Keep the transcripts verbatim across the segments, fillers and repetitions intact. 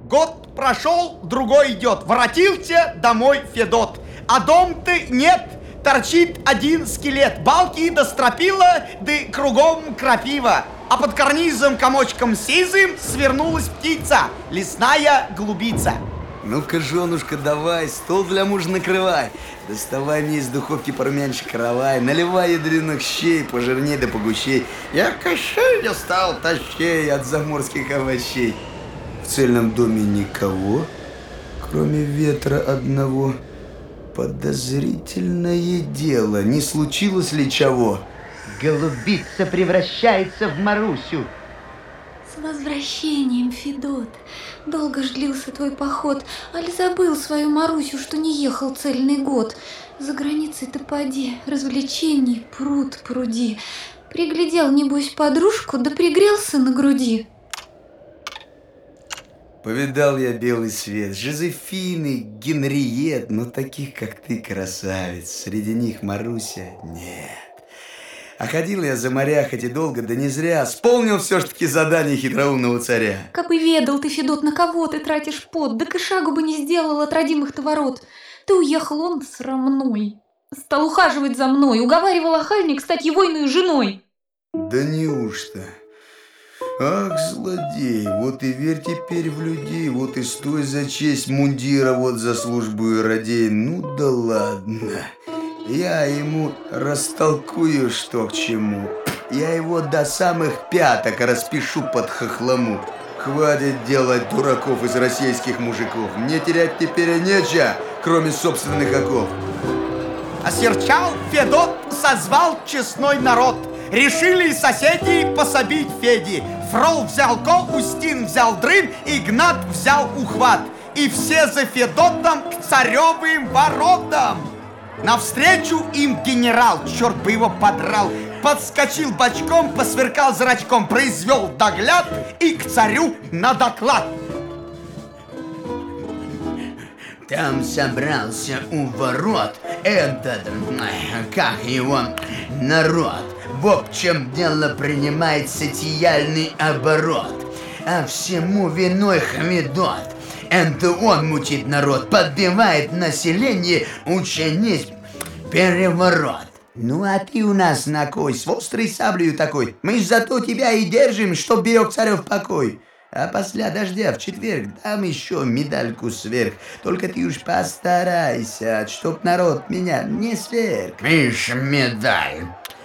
Год прошел, другой идет. Воротился домой Федот. А дом-то нет, торчит один скелет. Балки да стропила, да кругом крапива. А под карнизом комочком сизым свернулась птица, лесная голубица. Ну-ка, женушка, давай, стол для мужа накрывай. Доставай мне из духовки порумянчик каравай. Наливай ядреных щей, пожирней да погущей. Я кощей не стал тащей от заморских овощей. В цельном доме никого, кроме ветра одного. Подозрительное дело, не случилось ли чего? Голубица превращается в Марусю. С возвращением, Федот. Долго ж длился твой поход, али забыл свою Марусю, что не ехал цельный год. За границей-то поди, развлечений пруд пруди. Приглядел, небось, подружку, да пригрелся на груди. Повидал я белый свет, Жозефины, Генриет, но таких, как ты, красавиц, среди них Маруся нет. А ходил я за моря, хоть и долго, да не зря, исполнил все-таки задание хитроумного царя. Кабы ведал ты, Федот, на кого ты тратишь пот, да и шагу бы не сделал от родимых-то ворот. Ты уехал, он срамной. Стал ухаживать за мной, уговаривал охальник стать егойной женой. Да неужто? Ах, злодей, вот и верь теперь в людей, вот и стой за честь мундира, вот за службу и радей. Ну да ладно, я ему растолкую, что к чему. Я его до самых пяток распишу под хохлому. Хватит делать дураков из российских мужиков. Мне терять теперь нечего, кроме собственных оков. Осерчал Федот, созвал честной народ. Решили соседи пособить Феде. Фрол взял кол, Устин взял дрын, Игнат взял ухват. И все за Федотом к царевым воротам. Навстречу им генерал, черт бы его подрал, подскочил бочком, посверкал зрачком, произвел догляд и к царю на доклад. Там собрался у ворот этот, как его, народ. В общем, дело принимает сатияльный оборот, а всему виной Хмедот. Это он мучит народ, подбивает население, учинить переворот. Ну а ты у нас на кой, с острой саблею такой? Мы ж зато тебя и держим, чтоб берег царев покой. А после дождя в четверг дам еще медальку сверх. Только ты уж постарайся, чтоб народ меня не сверг. Видишь, медаль,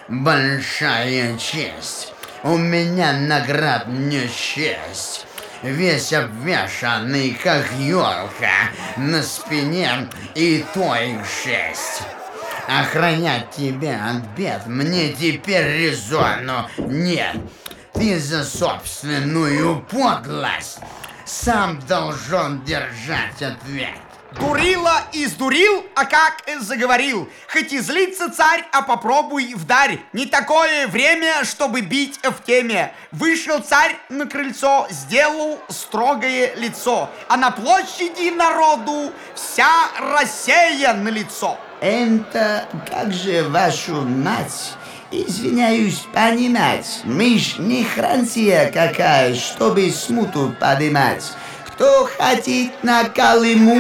большая честь. У меня наград не счесть. Весь обвешанный, как елка, на спине и то их шесть. Охранять тебя от бед мне теперь резону нет. Ты за собственную подлость сам должен держать ответ. Дурила издурил, а как заговорил. Хоть и злится царь, а попробуй вдарь. Не такое время, чтобы бить в теме. Вышел царь на крыльцо, сделал строгое лицо. А на площади народу вся Россия на лицо. Это как же вашу мать, извиняюсь, понимать. Мы ж не Франция какая, чтобы смуту подымать. Кто хотит на Колыму,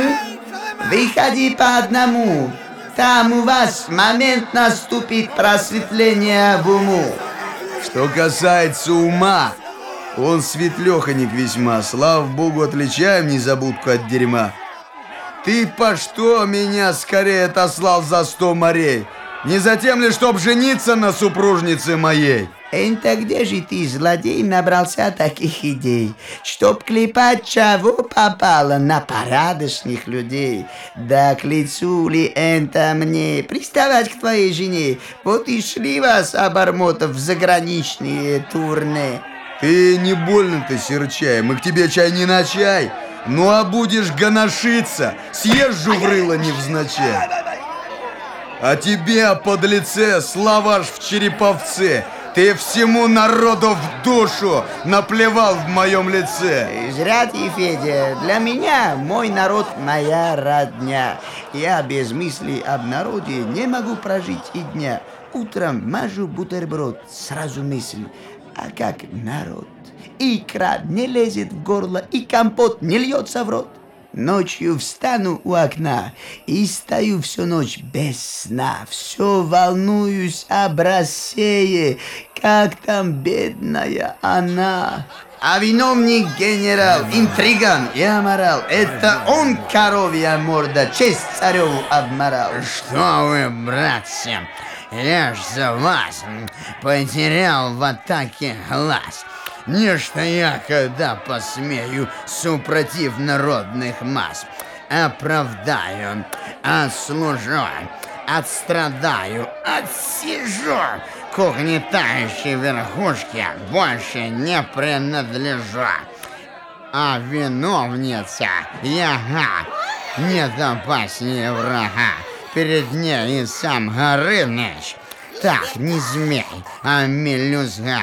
выходи по одному. Там у вас момент наступит просветление в уму. Что касается ума, он светлеханик весьма. Слава богу, отличаем незабудку от дерьма. Ты по что меня скорее отослал за сто морей? Не затем ли, чтоб жениться на супружнице моей? Это где же ты, злодей, набрался таких идей? Чтоб клепать, чего попало на порядочных людей. Да к лицу ли это мне приставать к твоей жене? Вот и шли вас, обормотов, в заграничные турне. Ты не больно-то, серчай, мы к тебе чай не на чай. Ну а будешь гоношиться, съезжу в рыло невзначай. А тебе, подлеце, словаш в череповце. Ты всему народу в душу наплевал в моем лице. Зря ты, Федя, для меня мой народ моя родня. Я без мысли об народе не могу прожить и дня. Утром мажу бутерброд, сразу мысль, а как народ? икра не лезет в горло, и компот не льется в рот. Ночью встану у окна и стою всю ночь без сна. Все волнуюсь об России, как там бедная она. А виновник генерал, интриган и аморал. Это он, коровья морда, честь цареву обморал. Что вы, братцы, я ж за вас потерял в атаке глаз. Нечто я, когда посмею, супротив народных масс, оправдаю, отслужу, отстрадаю, отсижу. К угнетающей верхушке больше не принадлежу. А виновница яга, нет опаснее врага. Перед ней и сам Горыныч, так не змей, а мелюзга.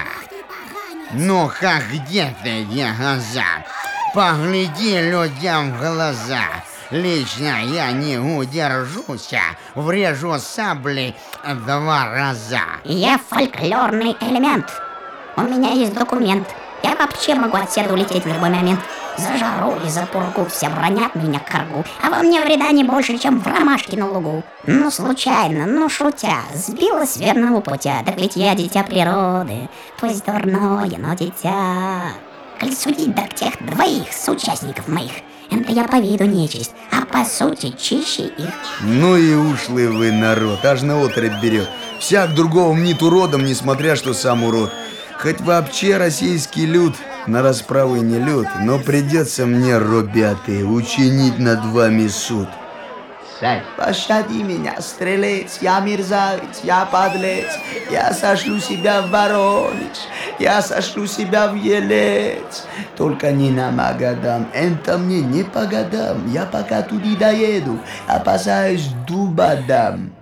Ну-ка, где ты, ягоза? Погляди людям в глаза. Лично я не удержусь, врежу саблей два раза. Я фольклорный элемент. У меня есть документ. Я вообще могу отсюда улететь в любой момент. За жару и за пургу все бронят меня к каргу, а во мне вреда не больше, чем в ромашке на лугу. Ну, случайно, ну, шутя, сбилась с верного путя. Так ведь я дитя природы, пусть дурное, но дитя. Коль судить так тех двоих соучастников моих, это я по виду нечисть, а по сути чище их. Ну и ушлый вы народ, аж на отрыв берет. Всяк другого мнит уродом, несмотря что сам урод. Хоть вообще российский люд на расправу не люд, но придется мне, ребята, учинить над вами суд. Царь, пощади меня, стрелец, я мерзавец, я подлец, я сошлю себя в Воронеж, я сошлю себя в Елец. Только не на Магадан, это мне не по годам, я пока туда доеду, опасаюсь дуба дам.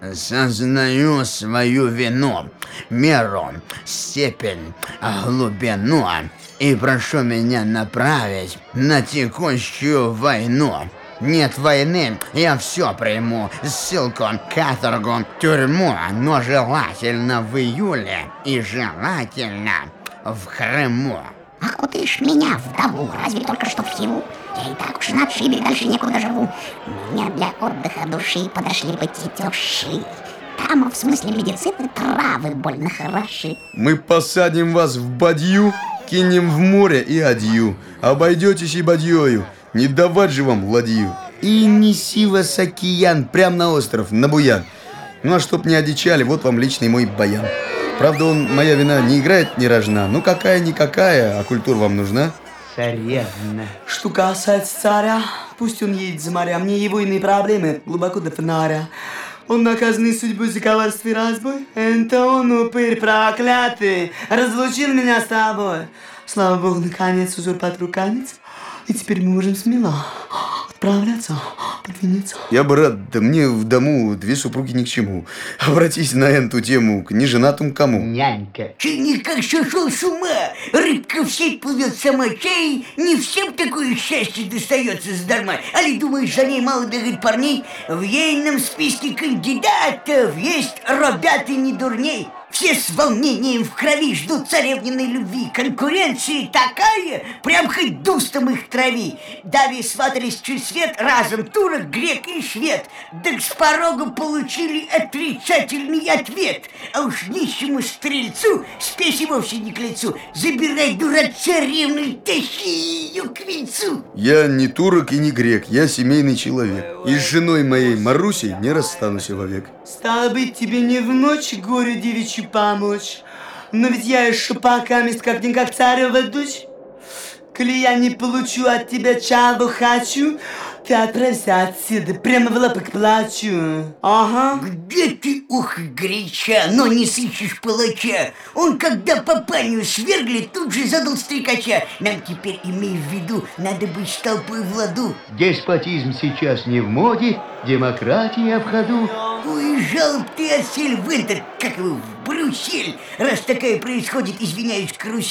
Сознаю свою вину, меру, степень, глубину, и прошу меня направить на текущую войну. Нет войны, я все приму. Ссылку, каторгу, тюрьму, но желательно в июле и желательно в Крыму. Ах, вот ишь меня, вдову, разве только что в Хиву? Я и так уж на отшибе, дальше некуда живу. Мне для отдыха души подошли бы тетуши. Там, в смысле медицины, травы больно хороши. Мы посадим вас в бадью, кинем в море и адью. Обойдетесь и бадьёю. Не давать же вам ладью. И неси вас океан прям на остров, на буян. Ну а чтоб не одичали, вот вам личный мой баян. Правда, он, моя вина, не играет ни рожна. Ну какая-никакая, а культура вам нужна? Царевна. Что касается царя, пусть он едет за моря, мне его иные проблемы глубоко до фонаря. Он наказанный судьбой за коварство и разбой. Это он, упырь проклятый, разлучил меня с тобой. Слава богу, наконец, узурпатор рукавиц. И теперь мы можем смело отправляться под венец. Я бы рад, да мне в дому две супруги ни к чему. Обратись на эту тему к неженатому кому. Нянька. Ты никак сошел с ума? Рыбка в сеть плывет сама, чай. Не всем такое счастье достается задарма. Али думаешь, за ней мало бегает парней? В ейном списке кандидатов есть ребята не дурней. Все с волнением в крови ждут царевниной любви. Конкуренция такая, прям хоть дустом их трави. Дави сватались чуть свет, разом турок, грек и швед. Так с порога получили отрицательный ответ. А уж нищему стрельцу спесь и вовсе не к лицу. Забирай, дурак, царевну и тащи ее к венцу. Я не турок и не грек, я семейный человек. И с женой моей Марусей не расстанусь вовек. Стало быть, тебе не в ночь горю девичью помочь. Но ведь я еще пока мест как-никак царева дочь. Коли я не получу от тебя чего хочу, ты отправься отсюда, прямо в лапы к плачу. Ага. Где ты, ух, горяча, но не сыщешь палача? Он, когда папанию свергли, тут же задал стрекача. Нам теперь, имей в виду, надо быть с толпой в ладу. Деспотизм сейчас не в моде, демократия в ходу. Уезжал ты отсель в этот, как его, в Брюссель, раз такая происходит, извиняюсь, карусель.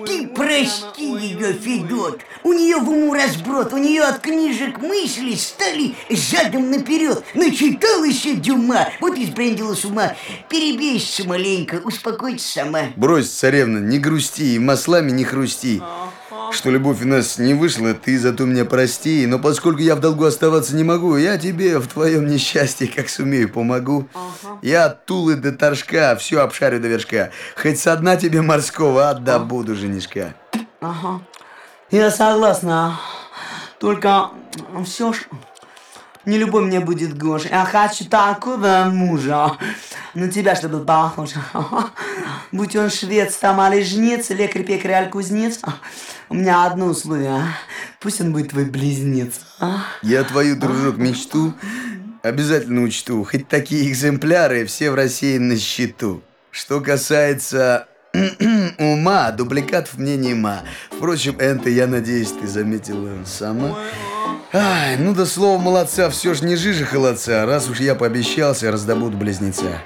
Ты прости ее, Федот. У нее в уму разброд, у нее от книжек мысли стали задом наперед. Начиталась Дюма, вот и сбрендила с ума. Перебейся маленько, успокойся сама. Брось, царевна, не грусти и маслами не хрусти. Что любовь у нас не вышла, ты зато меня прости. Но поскольку я в долгу оставаться не могу, я тебе в твоем несчастье как сумею помогу. Я от Тулы до Торжка все обшарю до вершка. Хоть со дна тебе морского отдобуду женишка. Ага, я согласна. Только все ж не любой мне будет гож. Я хочу такого мужа, на тебя, чтобы был похож. Будь он швец, там али жнец, лекарь, пекарь, аль кузнец. У меня одно условие. Пусть он будет твой близнец. Я твою, дружок, мечту обязательно учту. Хоть такие экземпляры все в России на счету. Что касается ума, дубликатов мне нема. Впрочем, это, я надеюсь, ты заметила сама. Ай, ну да слово молодца, все ж не жижа холодца. Раз уж я пообещался, раздобуду близнеца.